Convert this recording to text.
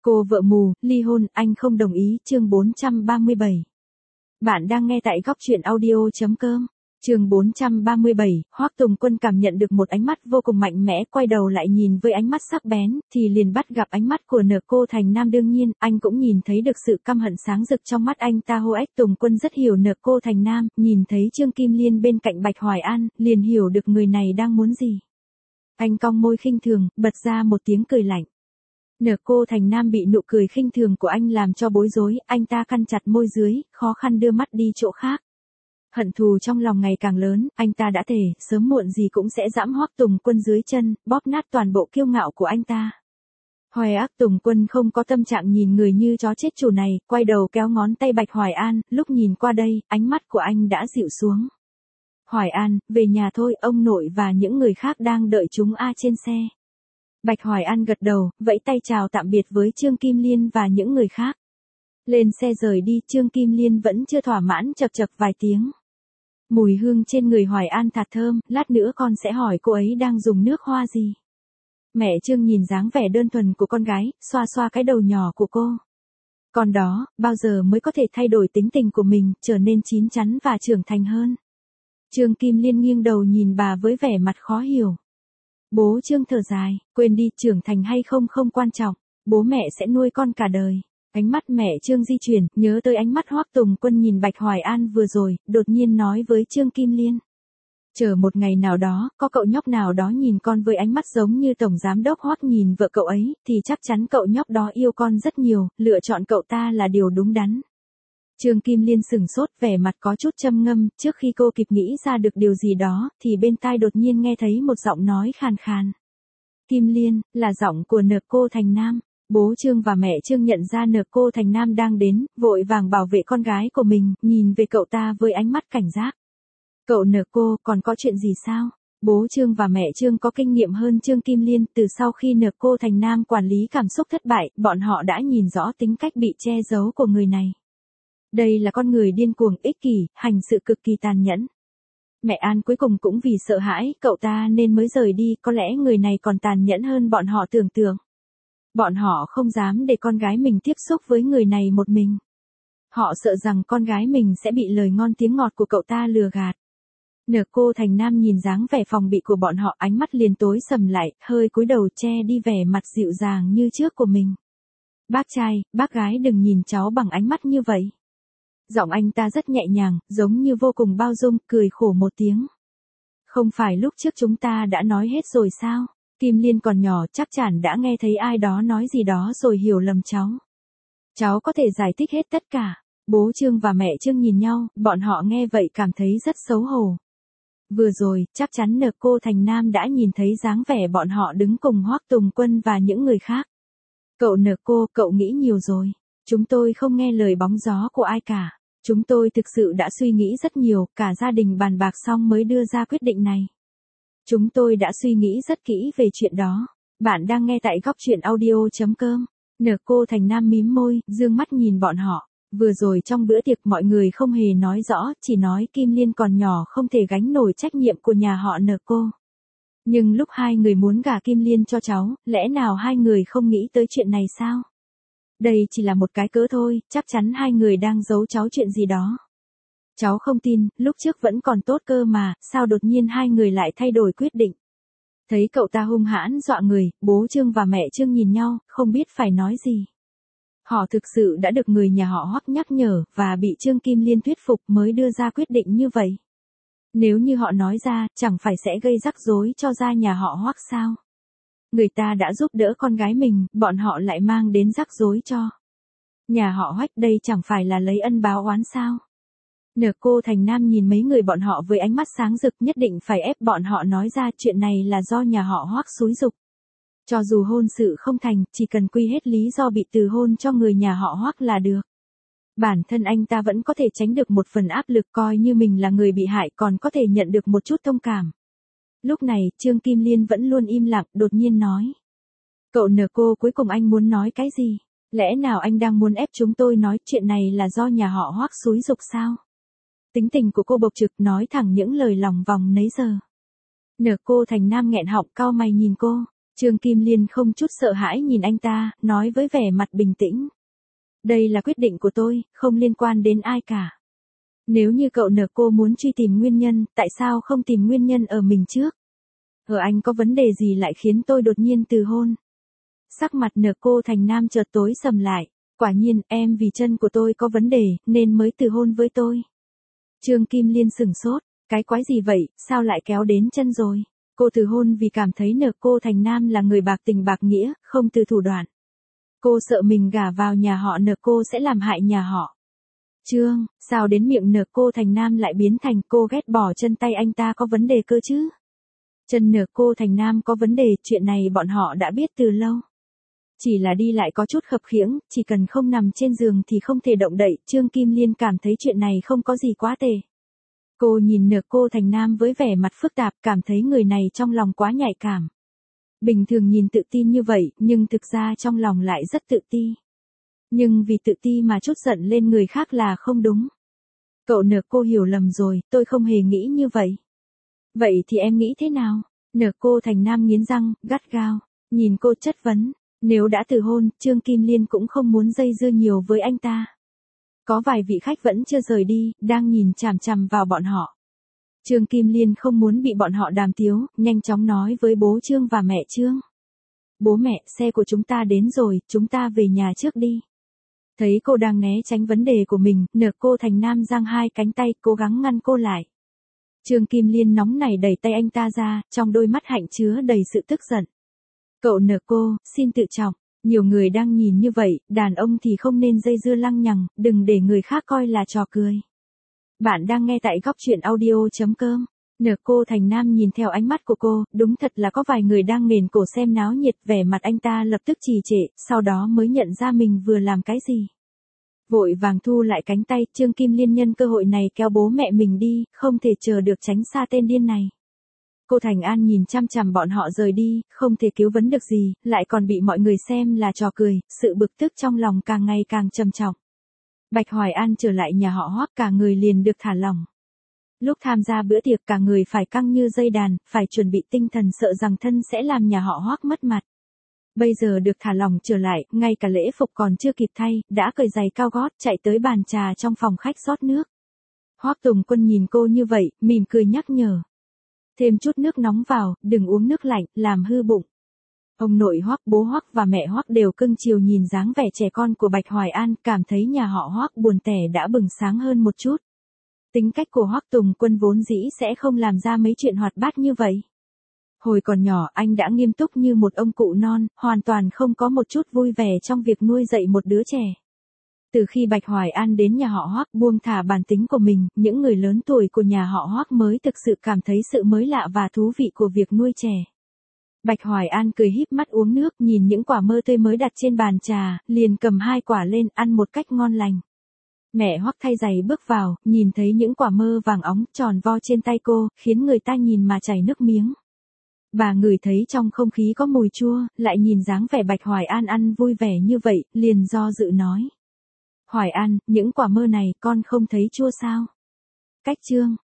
Cô vợ mù, ly hôn, anh không đồng ý, chương 437. Bạn đang nghe tại góc truyện audio.com. Chương 437, Hoắc Tùng Quân cảm nhận được một ánh mắt vô cùng mạnh mẽ, quay đầu lại nhìn với ánh mắt sắc bén, thì liền bắt gặp ánh mắt của Nở Cô Thành Nam. Đương nhiên, anh cũng nhìn thấy được sự căm hận sáng rực trong mắt anh ta. Hoắc Tùng Quân rất hiểu Nở Cô Thành Nam, nhìn thấy Trương Kim Liên bên cạnh Bạch Hoài An, liền hiểu được người này đang muốn gì. Anh cong môi khinh thường, bật ra một tiếng cười lạnh. Nở Cô Thành Nam bị nụ cười khinh thường của anh làm cho bối rối, anh ta cắn chặt môi dưới, khó khăn đưa mắt đi chỗ khác. Hận thù trong lòng ngày càng lớn, anh ta đã thề, sớm muộn gì cũng sẽ giẫm Hoắc Tùng Quân dưới chân, bóp nát toàn bộ kiêu ngạo của anh ta. Hoắc Tùng Quân không có tâm trạng nhìn người như chó chết chủ này, quay đầu kéo ngón tay Bạch Hoài An, lúc nhìn qua đây, ánh mắt của anh đã dịu xuống. Hoài An, về nhà thôi, ông nội và những người khác đang đợi chúng trên xe. Bạch Hoài An gật đầu, vẫy tay chào tạm biệt với Trương Kim Liên và những người khác. Lên xe rời đi, Trương Kim Liên vẫn chưa thỏa mãn, chậc chậc vài tiếng. Mùi hương trên người Hoài An thật thơm, lát nữa con sẽ hỏi cô ấy đang dùng nước hoa gì. Mẹ Trương nhìn dáng vẻ đơn thuần của con gái, xoa xoa cái đầu nhỏ của cô. Con đó, bao giờ mới có thể thay đổi tính tình của mình, trở nên chín chắn và trưởng thành hơn. Trương Kim Liên nghiêng đầu nhìn bà với vẻ mặt khó hiểu. Bố Trương thở dài, quên đi, trưởng thành hay không không quan trọng, bố mẹ sẽ nuôi con cả đời. Ánh mắt mẹ Trương di chuyển, nhớ tới ánh mắt Hoắc Tùng Quân nhìn Bạch Hoài An vừa rồi, đột nhiên nói với Trương Kim Liên. Chờ một ngày nào đó, có cậu nhóc nào đó nhìn con với ánh mắt giống như Tổng Giám đốc Hoắc nhìn vợ cậu ấy, thì chắc chắn cậu nhóc đó yêu con rất nhiều, lựa chọn cậu ta là điều đúng đắn. Trương Kim Liên sửng sốt, vẻ mặt có chút châm ngâm, trước khi cô kịp nghĩ ra được điều gì đó, thì bên tai đột nhiên nghe thấy một giọng nói khàn khàn. Kim Liên, là giọng của Nở Cô Thành Nam. Bố Trương và mẹ Trương nhận ra Nở Cô Thành Nam đang đến, vội vàng bảo vệ con gái của mình, nhìn về cậu ta với ánh mắt cảnh giác. Cậu Nở Cô, còn có chuyện gì sao? Bố Trương và mẹ Trương có kinh nghiệm hơn Trương Kim Liên, từ sau khi Nở Cô Thành Nam quản lý cảm xúc thất bại, bọn họ đã nhìn rõ tính cách bị che giấu của người này. Đây là con người điên cuồng, ích kỷ, hành sự cực kỳ tàn nhẫn. Mẹ An cuối cùng cũng vì sợ hãi cậu ta nên mới rời đi, có lẽ người này còn tàn nhẫn hơn bọn họ tưởng tượng. Bọn họ không dám để con gái mình tiếp xúc với người này một mình. Họ sợ rằng con gái mình sẽ bị lời ngon tiếng ngọt của cậu ta lừa gạt. Nở Cô Thành Nam nhìn dáng vẻ phòng bị của bọn họ, ánh mắt liền tối sầm lại, hơi cúi đầu che đi vẻ mặt dịu dàng như trước của mình. Bác trai, bác gái đừng nhìn cháu bằng ánh mắt như vậy. Giọng anh ta rất nhẹ nhàng, giống như vô cùng bao dung, cười khổ một tiếng. Không phải lúc trước chúng ta đã nói hết rồi sao? Kim Liên còn nhỏ, chắc chắn đã nghe thấy ai đó nói gì đó rồi hiểu lầm cháu. Cháu có thể giải thích hết tất cả. Bố Trương và mẹ Trương nhìn nhau, bọn họ nghe vậy cảm thấy rất xấu hổ. Vừa rồi, chắc chắn Nở Cô Thành Nam đã nhìn thấy dáng vẻ bọn họ đứng cùng Hoắc Tùng Quân và những người khác. Cậu Nở Cô, cậu nghĩ nhiều rồi. Chúng tôi không nghe lời bóng gió của ai cả. Chúng tôi thực sự đã suy nghĩ rất nhiều, cả gia đình bàn bạc xong mới đưa ra quyết định này. Chúng tôi đã suy nghĩ rất kỹ về chuyện đó. Bạn đang nghe tại góc truyện audio.com. Nở Cô Thành Nam mím môi, dương mắt nhìn bọn họ. Vừa rồi trong bữa tiệc mọi người không hề nói rõ, chỉ nói Kim Liên còn nhỏ không thể gánh nổi trách nhiệm của nhà họ Nở Cô. Nhưng lúc hai người muốn gả Kim Liên cho cháu, lẽ nào hai người không nghĩ tới chuyện này sao? Đây chỉ là một cái cớ thôi, chắc chắn hai người đang giấu cháu chuyện gì đó. Cháu không tin, lúc trước vẫn còn tốt cơ mà, sao đột nhiên hai người lại thay đổi quyết định. Thấy cậu ta hung hãn dọa người, bố Trương và mẹ Trương nhìn nhau, không biết phải nói gì. Họ thực sự đã được người nhà họ Hoắc nhắc nhở, và bị Trương Kim Liên thuyết phục mới đưa ra quyết định như vậy. Nếu như họ nói ra, chẳng phải sẽ gây rắc rối cho gia nhà họ Hoắc sao? Người ta đã giúp đỡ con gái mình, bọn họ lại mang đến rắc rối cho nhà họ Hoắc, đây chẳng phải là lấy ân báo oán sao? Nở Cô Thành Nam nhìn mấy người bọn họ với ánh mắt sáng rực, nhất định phải ép bọn họ nói ra chuyện này là do nhà họ Hoắc xúi giục. Cho dù hôn sự không thành, chỉ cần quy hết lý do bị từ hôn cho người nhà họ Hoắc là được. Bản thân anh ta vẫn có thể tránh được một phần áp lực, coi như mình là người bị hại còn có thể nhận được một chút thông cảm. Lúc này, Trương Kim Liên vẫn luôn im lặng, đột nhiên nói. Cậu Nở Cô, cuối cùng anh muốn nói cái gì? Lẽ nào anh đang muốn ép chúng tôi nói chuyện này là do nhà họ Hoắc xúi giục sao? Tính tình của cô bộc trực, nói thẳng những lời lòng vòng nấy giờ. Nở Cô Thành Nam nghẹn họng, cau mày nhìn cô. Trương Kim Liên không chút sợ hãi nhìn anh ta, nói với vẻ mặt bình tĩnh. Đây là quyết định của tôi, không liên quan đến ai cả. Nếu như cậu nợ cô muốn truy tìm nguyên nhân, tại sao không tìm nguyên nhân ở mình trước? Ở anh có vấn đề gì lại khiến tôi đột nhiên từ hôn? Sắc mặt nợ cô Thành Nam chợt tối sầm lại. Quả nhiên, em vì chân của tôi có vấn đề, nên mới từ hôn với tôi. Trương Kim Liên sửng sốt. Cái quái gì vậy, sao lại kéo đến chân rồi? Cô từ hôn vì cảm thấy nợ cô Thành Nam là người bạc tình bạc nghĩa, không từ thủ đoạn. Cô sợ mình gả vào nhà họ nợ cô sẽ làm hại nhà họ. Trương, sao đến miệng nợ cô Thành Nam lại biến thành cô ghét bỏ chân tay anh ta có vấn đề cơ chứ? Chân nợ cô Thành Nam có vấn đề, chuyện này bọn họ đã biết từ lâu. Chỉ là đi lại có chút khập khiễng, chỉ cần không nằm trên giường thì không thể động đậy, Trương Kim Liên cảm thấy chuyện này không có gì quá tệ. Cô nhìn nợ cô Thành Nam với vẻ mặt phức tạp, cảm thấy người này trong lòng quá nhạy cảm. Bình thường nhìn tự tin như vậy, nhưng thực ra trong lòng lại rất tự ti. Nhưng vì tự ti mà chút giận lên người khác là không đúng. Cậu nợ cô hiểu lầm rồi, tôi không hề nghĩ như vậy. Vậy thì em nghĩ thế nào? Nợ cô Thành Nam nghiến răng, gắt gao, nhìn cô chất vấn. Nếu đã từ hôn, Trương Kim Liên cũng không muốn dây dưa nhiều với anh ta. Có vài vị khách vẫn chưa rời đi, đang nhìn chằm chằm vào bọn họ. Trương Kim Liên không muốn bị bọn họ đàm tiếu, nhanh chóng nói với bố Trương và mẹ Trương. Bố mẹ, xe của chúng ta đến rồi, chúng ta về nhà trước đi. Thấy cô đang né tránh vấn đề của mình, nợ cô Thành Nam giang hai cánh tay, cố gắng ngăn cô lại. Trương Kim Liên nóng nảy đẩy tay anh ta ra, trong đôi mắt hạnh chứa đầy sự tức giận. Cậu nợ cô, xin tự trọng. Nhiều người đang nhìn như vậy, đàn ông thì không nên dây dưa lăng nhằng, đừng để người khác coi là trò cười. Bạn đang nghe tại góc truyện audio.com. Nợ cô Thành Nam nhìn theo ánh mắt của cô, đúng thật là có vài người đang nghền cổ xem náo nhiệt, vẻ mặt anh ta lập tức trì trệ, sau đó mới nhận ra mình vừa làm cái gì. Vội vàng thu lại cánh tay, Trương Kim Liên nhân cơ hội này kéo bố mẹ mình đi, không thể chờ được tránh xa tên điên này. Cô Thành An nhìn chăm chằm bọn họ rời đi, không thể cứu vấn được gì, lại còn bị mọi người xem là trò cười, sự bực tức trong lòng càng ngày càng trầm trọng. Bạch Hoài An trở lại nhà họ Hoắc, cả người liền được thả lỏng. Lúc tham gia bữa tiệc cả người phải căng như dây đàn, phải chuẩn bị tinh thần sợ rằng thân sẽ làm nhà họ Hoắc mất mặt. Bây giờ được thả lỏng trở lại, ngay cả lễ phục còn chưa kịp thay, đã cởi giày cao gót chạy tới bàn trà trong phòng khách rót nước. Hoắc Tùng Quân nhìn cô như vậy, mỉm cười nhắc nhở. Thêm chút nước nóng vào, đừng uống nước lạnh, làm hư bụng. Ông nội Hoắc, bố Hoắc và mẹ Hoắc đều cưng chiều nhìn dáng vẻ trẻ con của Bạch Hoài An, cảm thấy nhà họ Hoắc buồn tẻ đã bừng sáng hơn một chút. Tính cách của Hoắc Tùng Quân vốn dĩ sẽ không làm ra mấy chuyện hoạt bát như vậy. Hồi còn nhỏ anh đã nghiêm túc như một ông cụ non, hoàn toàn không có một chút vui vẻ trong việc nuôi dạy một đứa trẻ. Từ khi Bạch Hoài An đến nhà họ Hoắc buông thả bản tính của mình, những người lớn tuổi của nhà họ Hoắc mới thực sự cảm thấy sự mới lạ và thú vị của việc nuôi trẻ. Bạch Hoài An cười híp mắt uống nước, nhìn những quả mơ tươi mới đặt trên bàn trà, liền cầm 2 quả lên ăn một cách ngon lành. Mẹ Hoắc thay giày bước vào, nhìn thấy những quả mơ vàng óng tròn vo trên tay cô, khiến người ta nhìn mà chảy nước miếng. Bà ngửi thấy trong không khí có mùi chua, lại nhìn dáng vẻ Bạch Hoài An ăn vui vẻ như vậy, liền do dự nói. Hoài An, những quả mơ này con không thấy chua sao? Cách Trương,